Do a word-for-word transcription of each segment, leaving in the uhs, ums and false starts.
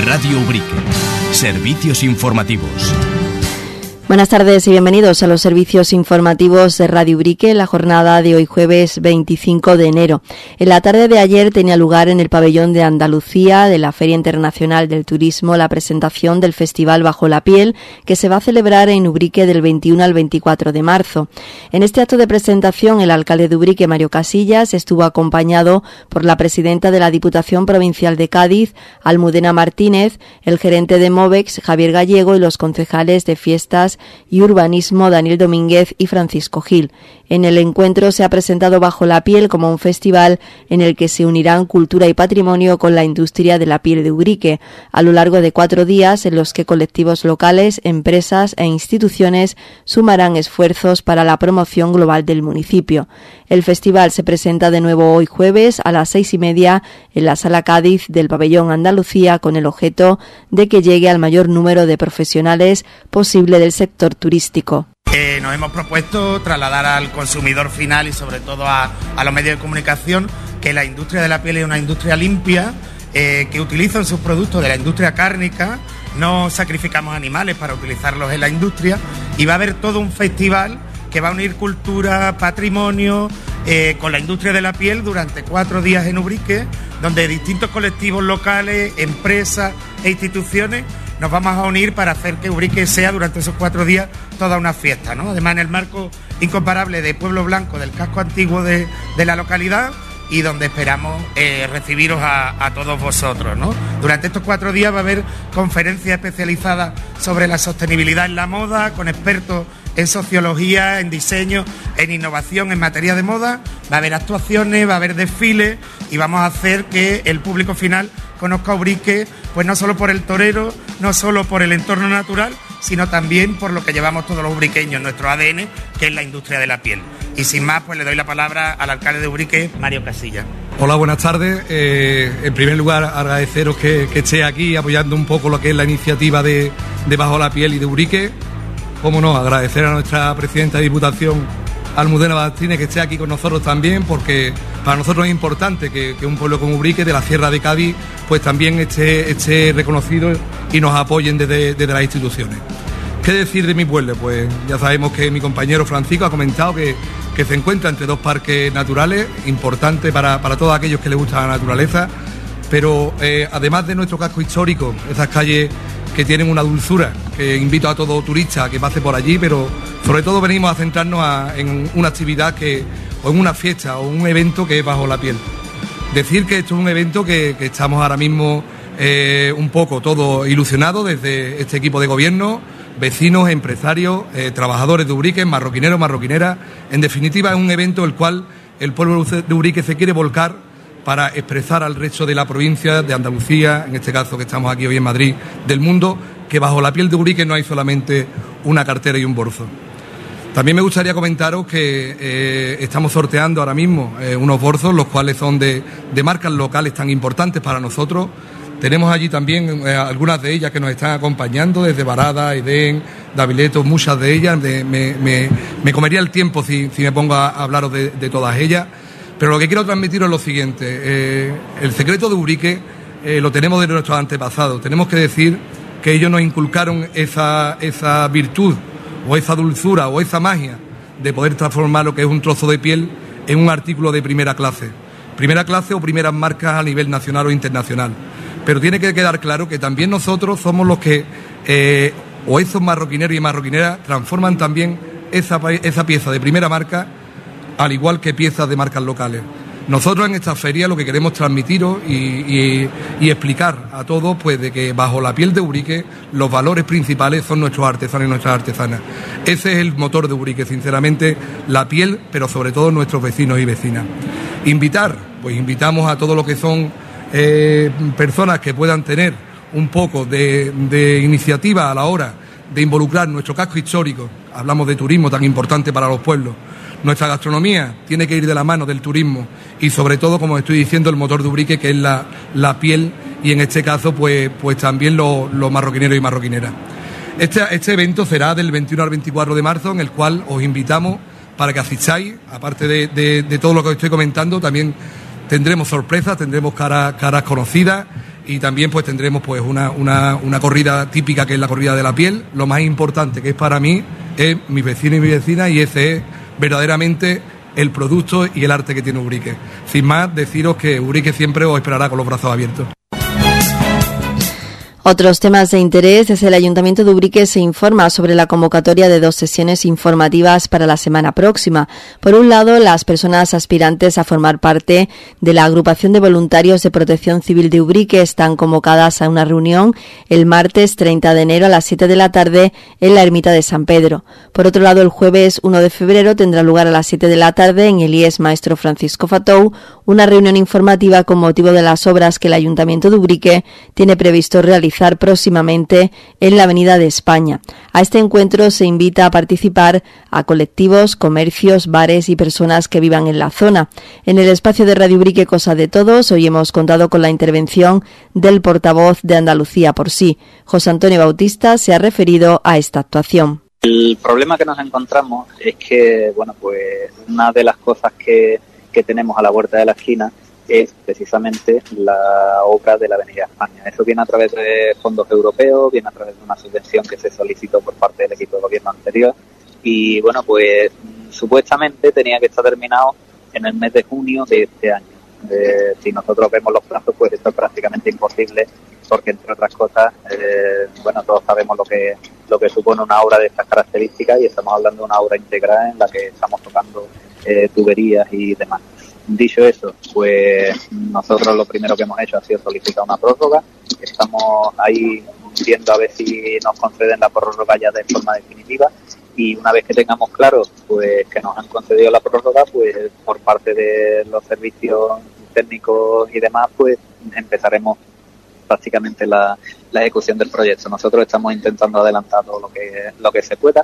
Radio Ubrique. Servicios informativos. Buenas tardes y bienvenidos a los servicios informativos de Radio Ubrique, la jornada de hoy jueves veinticinco de enero. En la tarde de ayer tenía lugar en el pabellón de Andalucía de la Feria Internacional del Turismo la presentación del Festival Bajo la Piel, que se va a celebrar en Ubrique del veintiuno al veinticuatro de marzo. En este acto de presentación, el alcalde de Ubrique, Mario Casillas, estuvo acompañado por la presidenta de la Diputación Provincial de Cádiz, Almudena Martínez, el gerente de Movex, Javier Gallego, y los concejales de Fiestas y Urbanismo, Daniel Domínguez y Francisco Gil. En el encuentro se ha presentado Bajo la Piel como un festival en el que se unirán cultura y patrimonio con la industria de la piel de Ubrique, a lo largo de cuatro días en los que colectivos locales, empresas e instituciones sumarán esfuerzos para la promoción global del municipio. El festival se presenta de nuevo hoy jueves a las seis y media en la Sala Cádiz del Pabellón Andalucía, con el objeto de que llegue al mayor número de profesionales posible del sector turístico. Eh, nos hemos propuesto trasladar al consumidor final y sobre todo a, a los medios de comunicación que la industria de la piel es una industria limpia, eh, que utilizan sus productos de la industria cárnica, no sacrificamos animales para utilizarlos en la industria, y va a haber todo un festival que va a unir cultura, patrimonio, eh, con la industria de la piel durante cuatro días en Ubrique, donde distintos colectivos locales, empresas e instituciones nos vamos a unir para hacer que Ubrique sea durante esos cuatro días toda una fiesta, ¿no? Además, en el marco incomparable de Pueblo Blanco, del casco antiguo de, de la localidad, y donde esperamos eh, recibiros a, a todos vosotros, ¿no? Durante estos cuatro días va a haber conferencias especializadas sobre la sostenibilidad en la moda, con expertos en sociología, en diseño, en innovación en materia de moda. Va a haber actuaciones, va a haber desfiles, y vamos a hacer que el público final conozca Ubrique, pues no solo por el torero, no solo por el entorno natural, sino también por lo que llevamos todos los ubriqueños, nuestro A D N, que es la industria de la piel. Y sin más, pues le doy la palabra al alcalde de Ubrique, Mario Casillas. Hola, buenas tardes. Eh, en primer lugar, agradeceros que, que esté aquí apoyando un poco lo que es la iniciativa de, de Bajo la Piel y de Ubrique. Cómo no, agradecer a nuestra presidenta de Diputación, Almudena Martínez, que esté aquí con nosotros también, porque para nosotros es importante que, que un pueblo como Ubrique, de la Sierra de Cádiz, pues también esté, esté reconocido y nos apoyen desde, desde las instituciones. ¿Qué decir de mi pueblo? Pues ya sabemos que mi compañero Francisco ha comentado que, que se encuentra entre dos parques naturales, importantes para, para todos aquellos que les gusta la naturaleza, pero eh, además de nuestro casco histórico, esas calles que tienen una dulzura, que invito a todo turista a que pase por allí, pero sobre todo venimos a centrarnos a, en una actividad que, o en una fiesta o un evento que es Bajo la Piel. Decir que esto es un evento que, que estamos ahora mismo eh, un poco todos ilusionados desde este equipo de gobierno, vecinos, empresarios, eh, trabajadores de Ubrique, marroquineros, marroquineras. En definitiva, es un evento el cual el pueblo de Ubrique se quiere volcar para expresar al resto de la provincia, de Andalucía, en este caso que estamos aquí hoy en Madrid, del mundo, que bajo la piel de Ubrique no hay solamente una cartera y un bolso. También me gustaría comentaros que eh, estamos sorteando ahora mismo eh, unos bolsos, los cuales son de, de marcas locales tan importantes para nosotros. Tenemos allí también eh, algunas de ellas que nos están acompañando, desde Barada, Edén, Davileto, muchas de ellas. De, me, me, me comería el tiempo si, si me pongo a hablaros de, de todas ellas. Pero lo que quiero transmitiros es lo siguiente. Eh, el secreto de Ubrique eh, lo tenemos de nuestros antepasados. Tenemos que decir que ellos nos inculcaron esa, esa virtud o esa dulzura o esa magia de poder transformar lo que es un trozo de piel en un artículo de primera clase. Primera clase o primeras marcas a nivel nacional o internacional. Pero tiene que quedar claro que también nosotros somos los que, eh, o esos marroquineros y marroquineras, transforman también esa, esa pieza de primera marca, al igual que piezas de marcas locales. Nosotros en esta feria lo que queremos transmitiros y, y, y explicar a todos, pues, de que bajo la piel de Ubrique los valores principales son nuestros artesanos y nuestras artesanas. Ese es el motor de Ubrique, sinceramente, la piel, pero sobre todo nuestros vecinos y vecinas. Invitar, pues invitamos a todo lo que son eh, personas que puedan tener un poco de, de iniciativa a la hora de involucrar nuestro casco histórico. Hablamos de turismo tan importante para los pueblos. Nuestra gastronomía tiene que ir de la mano del turismo y sobre todo, como estoy diciendo, el motor de Ubrique, que es la, la piel, y en este caso pues, pues también los, los marroquineros y marroquineras. Este, este evento será del veintiuno al veinticuatro de marzo, en el cual os invitamos para que asistáis. Aparte de, de, de todo lo que os estoy comentando, también tendremos sorpresas, tendremos caras, caras conocidas y también pues tendremos pues una, una, una corrida típica que es la corrida de la piel. Lo más importante que es para mí es mi vecino y mi vecina, y ese es verdaderamente el producto y el arte que tiene Ubrique. Sin más, deciros que Ubrique siempre os esperará con los brazos abiertos. Otros temas de interés es el Ayuntamiento de Ubrique se informa sobre la convocatoria de dos sesiones informativas para la semana próxima. Por un lado, las personas aspirantes a formar parte de la Agrupación de Voluntarios de Protección Civil de Ubrique están convocadas a una reunión el martes treinta de enero a las siete de la tarde en la Ermita de San Pedro. Por otro lado, el jueves uno de febrero tendrá lugar a las siete de la tarde en el I E S Maestro Francisco Fatou una reunión informativa con motivo de las obras que el Ayuntamiento de Ubrique tiene previsto realizar próximamente en la Avenida de España. A este encuentro se invita a participar a colectivos, comercios, bares y personas que vivan en la zona. En el espacio de Radio Ubrique Cosa de Todos, hoy hemos contado con la intervención del portavoz de Andalucía por sí. José Antonio Bautista se ha referido a esta actuación. El problema que nos encontramos es que, bueno, pues una de las cosas que, que tenemos a la vuelta de la esquina es precisamente la obra de la Avenida España. Eso viene a través de fondos europeos, viene a través de una subvención que se solicitó por parte del equipo de gobierno anterior y, bueno, pues supuestamente tenía que estar terminado en el mes de junio de este año. Eh, si nosotros vemos los plazos, pues esto es prácticamente imposible porque, entre otras cosas, eh, bueno, todos sabemos lo que lo que supone una obra de estas características y estamos hablando de una obra integrada en la que estamos tocando eh, tuberías y demás. Dicho eso, pues nosotros lo primero que hemos hecho ha sido solicitar una prórroga. Estamos ahí viendo a ver si nos conceden la prórroga ya de forma definitiva y una vez que tengamos claro pues que nos han concedido la prórroga, pues por parte de los servicios técnicos y demás, pues empezaremos prácticamente la, la ejecución del proyecto. Nosotros estamos intentando adelantar todo lo que lo que se pueda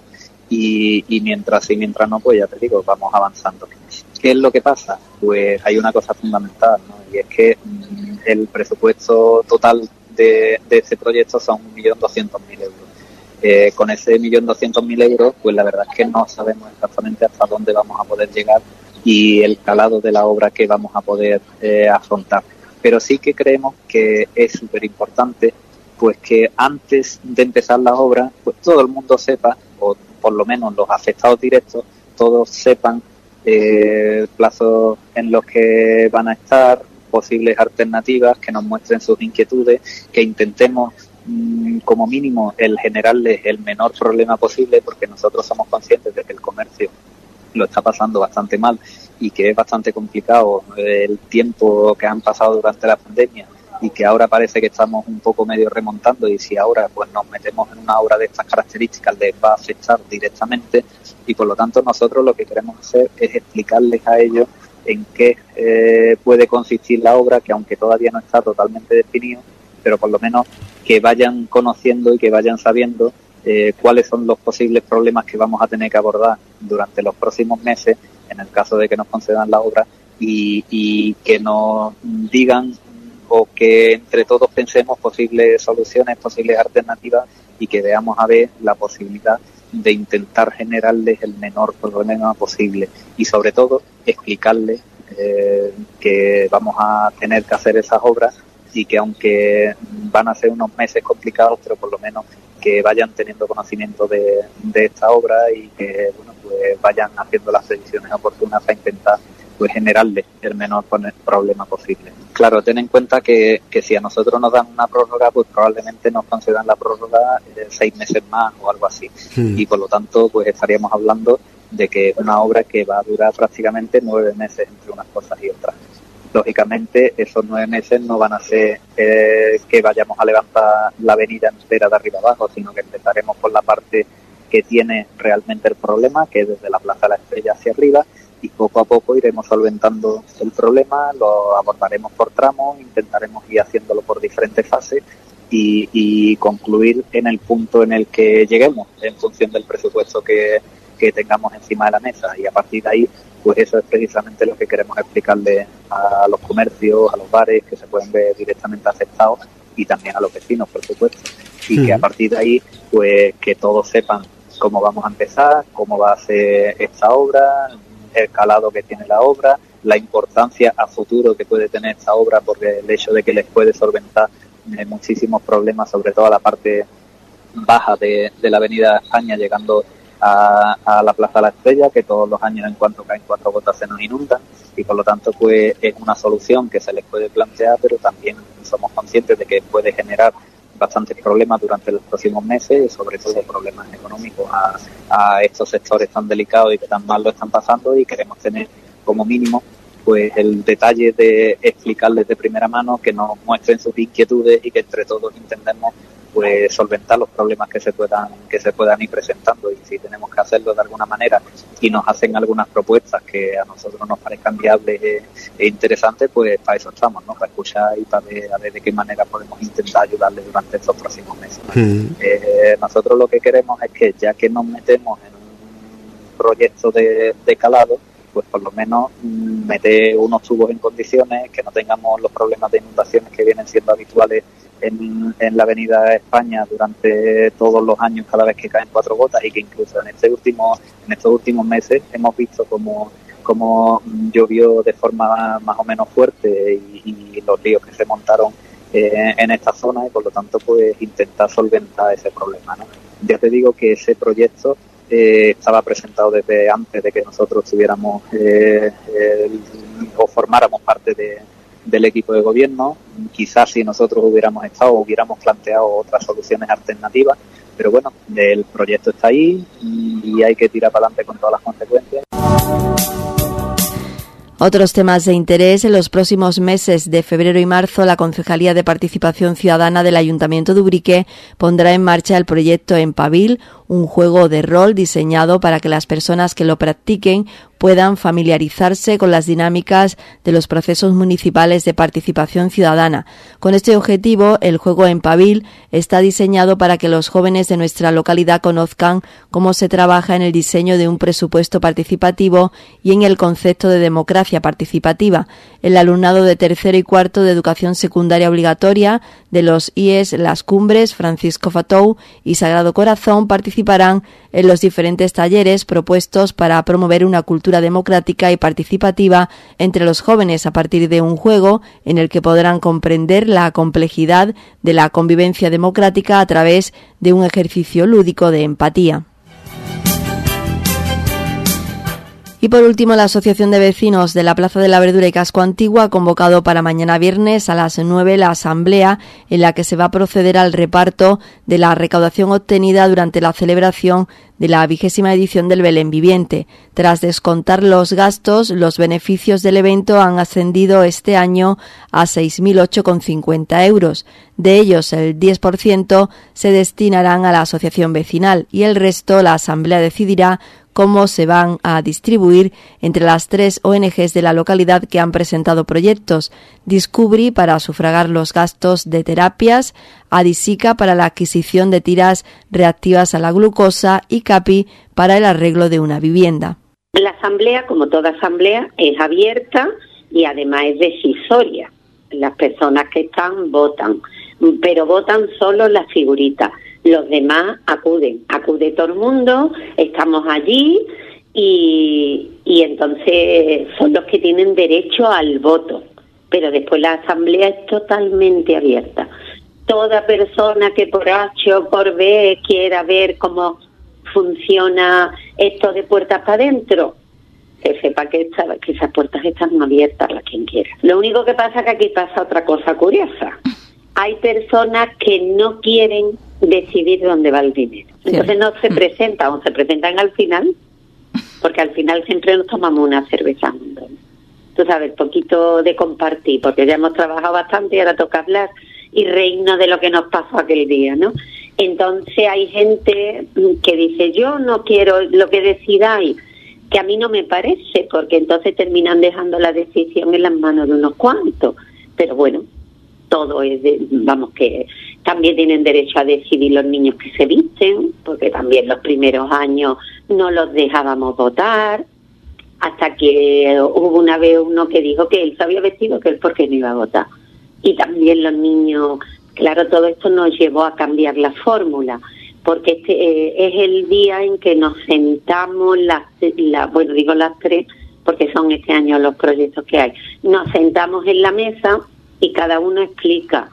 y, y mientras y mientras no, pues ya te digo, vamos avanzando. ¿Qué es lo que pasa? Pues hay una cosa fundamental, ¿no? Y es que mmm, el presupuesto total de, de este proyecto son un millón doscientos mil euros. Eh, con ese un millón doscientos mil euros, pues la verdad es que no sabemos exactamente hasta dónde vamos a poder llegar y el calado de la obra que vamos a poder eh, afrontar. Pero sí que creemos que es súper importante pues que antes de empezar la obra, pues todo el mundo sepa, o por lo menos los afectados directos, todos sepan Eh, plazos en los que van a estar, posibles alternativas, que nos muestren sus inquietudes, que intentemos mmm, como mínimo el generarles el menor problema posible, porque nosotros somos conscientes de que el comercio lo está pasando bastante mal y que es bastante complicado el tiempo que han pasado durante la pandemia y que ahora parece que estamos un poco medio remontando y si ahora pues nos metemos en una obra de estas características les va a afectar directamente y por lo tanto nosotros lo que queremos hacer es explicarles a ellos en qué eh, puede consistir la obra, que aunque todavía no está totalmente definido, pero por lo menos que vayan conociendo y que vayan sabiendo eh, cuáles son los posibles problemas que vamos a tener que abordar durante los próximos meses en el caso de que nos concedan la obra y, y que nos digan o que entre todos pensemos posibles soluciones, posibles alternativas y que veamos a ver la posibilidad de intentar generarles el menor problema posible y sobre todo explicarles eh, que vamos a tener que hacer esas obras y que aunque van a ser unos meses complicados, pero por lo menos que vayan teniendo conocimiento de, de esta obra y que bueno pues vayan haciendo las previsiones oportunas para intentar pues generarle el menor problema posible. Claro, ten en cuenta que, que si a nosotros nos dan una prórroga, pues probablemente nos concedan la prórroga eh, seis meses más o algo así. Sí. Y por lo tanto, pues estaríamos hablando de que es una obra que va a durar prácticamente nueve meses entre unas cosas y otras. Lógicamente, esos nueve meses no van a ser eh, que vayamos a levantar la avenida entera de arriba abajo, sino que empezaremos por la parte que tiene realmente el problema, que es desde la Plaza de la Estrella hacia arriba, y poco a poco iremos solventando el problema, lo abordaremos por tramos, intentaremos ir haciéndolo por diferentes fases y, y concluir en el punto en el que lleguemos, en función del presupuesto que, que tengamos encima de la mesa. Y a partir de ahí, pues eso es precisamente lo que queremos explicarle a los comercios, a los bares, que se pueden ver directamente afectados, y también a los vecinos, por supuesto. Y sí. Que a partir de ahí, pues que todos sepan cómo vamos a empezar, cómo va a ser esta obra, el calado que tiene la obra, la importancia a futuro que puede tener esta obra, porque el hecho de que les puede solventar eh, muchísimos problemas, sobre todo a la parte baja de, de la Avenida España, llegando a, a la Plaza de la Estrella, que todos los años en cuanto caen cuatro gotas se nos inundan, y por lo tanto pues es una solución que se les puede plantear, pero también somos conscientes de que puede generar bastantes problemas durante los próximos meses, sobre todo problemas económicos a, a estos sectores tan delicados y que tan mal lo están pasando, y queremos tener como mínimo pues el detalle de explicarles de primera mano, que nos muestren sus inquietudes y que entre todos intentemos pues solventar los problemas que se puedan que se puedan ir presentando. Y si tenemos que hacerlo de alguna manera y nos hacen algunas propuestas que a nosotros nos parezcan viables e, e interesantes, pues para eso estamos, ¿no? Para escuchar y para ver, a ver de qué manera podemos intentar ayudarles durante estos próximos meses. Mm. Eh, nosotros lo que queremos es que, ya que nos metemos en un proyecto de, de calado, pues por lo menos mmm, meter unos tubos en condiciones, que no tengamos los problemas de inundaciones que vienen siendo habituales en, en la Avenida España durante todos los años cada vez que caen cuatro gotas, y que incluso en este último en estos últimos meses hemos visto como como llovió de forma más o menos fuerte y, y los ríos que se montaron eh, en esta zona, y por lo tanto pues intentar solventar ese problema, ¿no? Ya te digo que ese proyecto Eh, estaba presentado desde antes de que nosotros estuviéramos eh, eh, o formáramos parte de, del equipo de gobierno. Quizás si nosotros hubiéramos estado, hubiéramos planteado otras soluciones alternativas, pero bueno, el proyecto está ahí y hay que tirar para adelante con todas las consecuencias. Otros temas de interés: en los próximos meses de febrero y marzo, la Concejalía de Participación Ciudadana del Ayuntamiento de Ubrique pondrá en marcha el proyecto Empavil, un juego de rol diseñado para que las personas que lo practiquen puedan familiarizarse con las dinámicas de los procesos municipales de participación ciudadana. Con este objetivo, el juego Empavil está diseñado para que los jóvenes de nuestra localidad conozcan cómo se trabaja en el diseño de un presupuesto participativo y en el concepto de democracia participativa. El alumnado de tercero y cuarto de educación secundaria obligatoria de los I E S Las Cumbres, Francisco Fatou y Sagrado Corazón participarán en los diferentes talleres propuestos para promover una cultura democrática y participativa entre los jóvenes a partir de un juego en el que podrán comprender la complejidad de la convivencia democrática a través de un ejercicio lúdico de empatía. Y por último, la Asociación de Vecinos de la Plaza de la Verdura y Casco Antiguo ha convocado para mañana viernes a las nueve la asamblea en la que se va a proceder al reparto de la recaudación obtenida durante la celebración de la vigésima edición del Belén Viviente. Tras descontar los gastos, los beneficios del evento han ascendido este año a seis mil ocho con cincuenta euros. De ellos, el diez por ciento se destinarán a la asociación vecinal y el resto la asamblea decidirá cómo se van a distribuir entre las tres O N Ges de la localidad que han presentado proyectos: Discubri para sufragar los gastos de terapias, Adisica para la adquisición de tiras reactivas a la glucosa y Capi para el arreglo de una vivienda. La asamblea, como toda asamblea, es abierta y además es decisoria. Las personas que están votan, pero votan solo las figuritas. Los demás acuden, acude todo el mundo, estamos allí y, y entonces son los que tienen derecho al voto. Pero después la asamblea es totalmente abierta. Toda persona que por H o por B quiera ver cómo funciona esto de puertas para adentro, que sepa que, esta, que esas puertas están abiertas a quien quiera. Lo único que pasa es que aquí pasa otra cosa curiosa. Hay personas que no quieren decidir dónde va el dinero. Entonces no se presentan o se presentan al final, porque al final siempre nos tomamos una cerveza. Tú sabes, poquito de compartir, porque ya hemos trabajado bastante y ahora toca hablar y reírnos de lo que nos pasó aquel día, ¿no? Entonces hay gente que dice, yo no quiero lo que decidáis, que a mí no me parece, porque entonces terminan dejando la decisión en las manos de unos cuantos. Pero bueno, todo es, de, vamos, que también tienen derecho a decidir los niños que se visten, porque también los primeros años no los dejábamos votar, hasta que hubo una vez uno que dijo que él se había vestido, que él porque no iba a votar. Y también los niños, claro, todo esto nos llevó a cambiar la fórmula, porque este eh, es el día en que nos sentamos, las, la, bueno, digo las tres, porque son este año los proyectos que hay, nos sentamos en la mesa y cada uno explica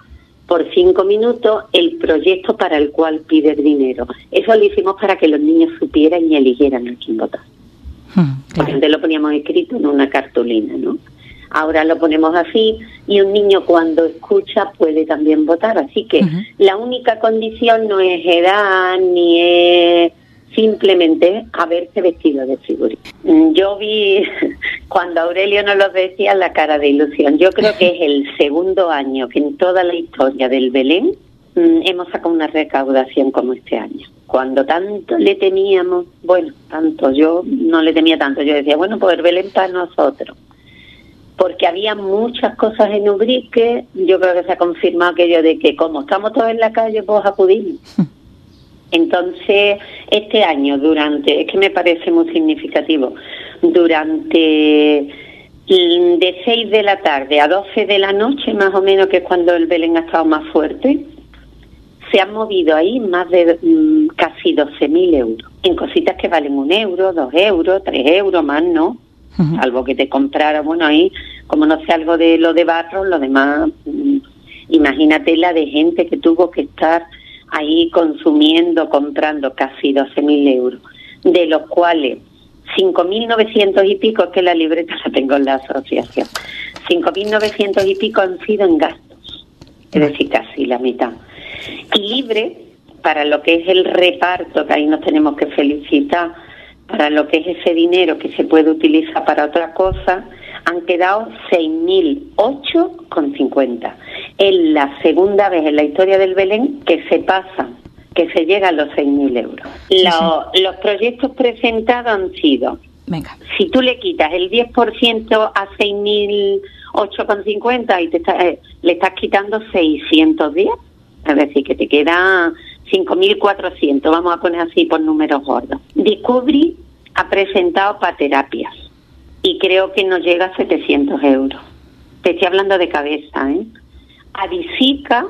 por cinco minutos el proyecto para el cual pides dinero. Eso lo hicimos para que los niños supieran y eligieran a quién votar. Hmm, claro. Porque antes lo poníamos escrito en una cartulina, ¿no? Ahora lo ponemos así y un niño cuando escucha puede también votar. Así que uh-huh. la única condición no es edad ni es simplemente haberse vestido de figurita. Yo vi cuando Aurelio nos lo decía la cara de ilusión. Yo creo que es el segundo año que en toda la historia del Belén mmm, hemos sacado una recaudación como este año. Cuando tanto le temíamos, bueno, tanto, yo no le temía tanto, yo decía, bueno, pues el Belén para nosotros. Porque había muchas cosas en Ubrique, yo creo que se ha confirmado aquello de que como estamos todos en la calle, pues acudimos. Entonces, este año, durante, es que me parece muy significativo, durante de seis de la tarde a doce de la noche, más o menos, que es cuando el Belén ha estado más fuerte, se han movido ahí más de mm, casi doce mil euros, en cositas que valen un euro, dos euros, tres euros, más no. Uh-huh. Salvo que te comprara, bueno, ahí, como no sé algo de lo de barro, lo demás, mmm, imagínate la de gente que tuvo que estar ahí consumiendo, comprando casi doce mil euros, de los cuales cinco mil novecientos y pico, es que la libreta la tengo en la asociación, cinco mil novecientos y pico han sido en gastos, es decir, casi la mitad. Y libre, para lo que es el reparto, que ahí nos tenemos que felicitar, para lo que es ese dinero que se puede utilizar para otra cosa, han quedado seis mil ocho con cincuenta. Es la segunda vez en la historia del Belén que se pasa, que se llega a los seis mil euros. Sí, los, sí. los proyectos presentados han sido, Venga. si tú le quitas el diez por ciento a seis mil ocho con cincuenta y te está, eh, le estás quitando seiscientos diez, es decir, que te queda cinco mil cuatrocientos, vamos a poner así por números gordos. Discovery ha presentado para terapias y creo que nos llega a setecientos euros. Te estoy hablando de cabeza, ¿eh? Adisica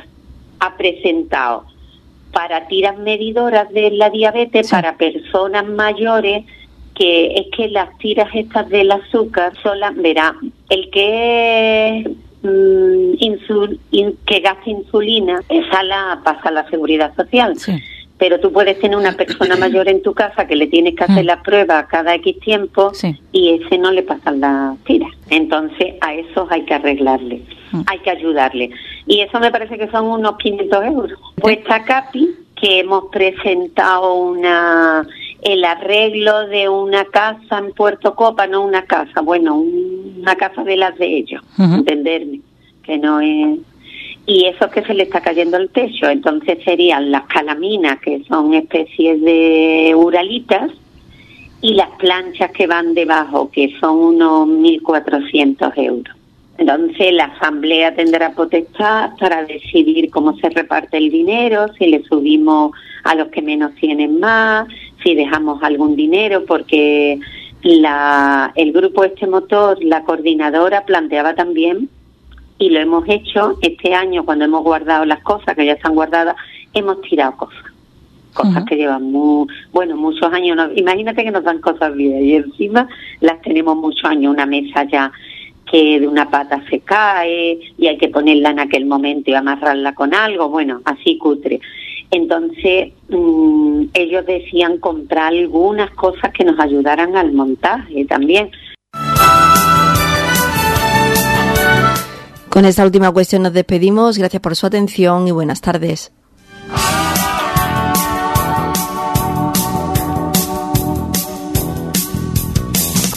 ha presentado para tiras medidoras de la diabetes, sí, para personas mayores, que es que las tiras estas del azúcar son las, verá, el que es mmm, insul, in, que gasta insulina, esa la pasa a la Seguridad Social. Sí. Pero tú puedes tener una persona mayor en tu casa que le tienes que hacer mm. la prueba cada X tiempo, sí, y ese no le pasan las tiras. Entonces a esos hay que arreglarle, mm. hay que ayudarle. Y eso me parece que son unos quinientos euros. Pues está Capi, que hemos presentado una el arreglo de una casa en Puerto Copa, no una casa, bueno, un, una casa de las de ellos, uh-huh. entenderme, que no es... Y eso es que se le está cayendo el techo, entonces serían las calaminas, que son especies de uralitas, y las planchas que van debajo, que son unos mil cuatrocientos euros. Entonces la asamblea tendrá potestad para decidir cómo se reparte el dinero, si le subimos a los que menos tienen más, si dejamos algún dinero, porque la el grupo Este Motor, la coordinadora, planteaba también, y lo hemos hecho este año cuando hemos guardado las cosas, que ya están guardadas, hemos tirado cosas. Cosas uh-huh. que llevan muy, bueno, muchos años. No, imagínate que nos dan cosas bien y encima las tenemos muchos años. Una mesa ya que de una pata se cae y hay que ponerla en aquel momento y amarrarla con algo, bueno, así cutre. Entonces, mmm, ellos decían comprar algunas cosas que nos ayudaran al montaje también. Con esta última cuestión nos despedimos. Gracias por su atención y buenas tardes.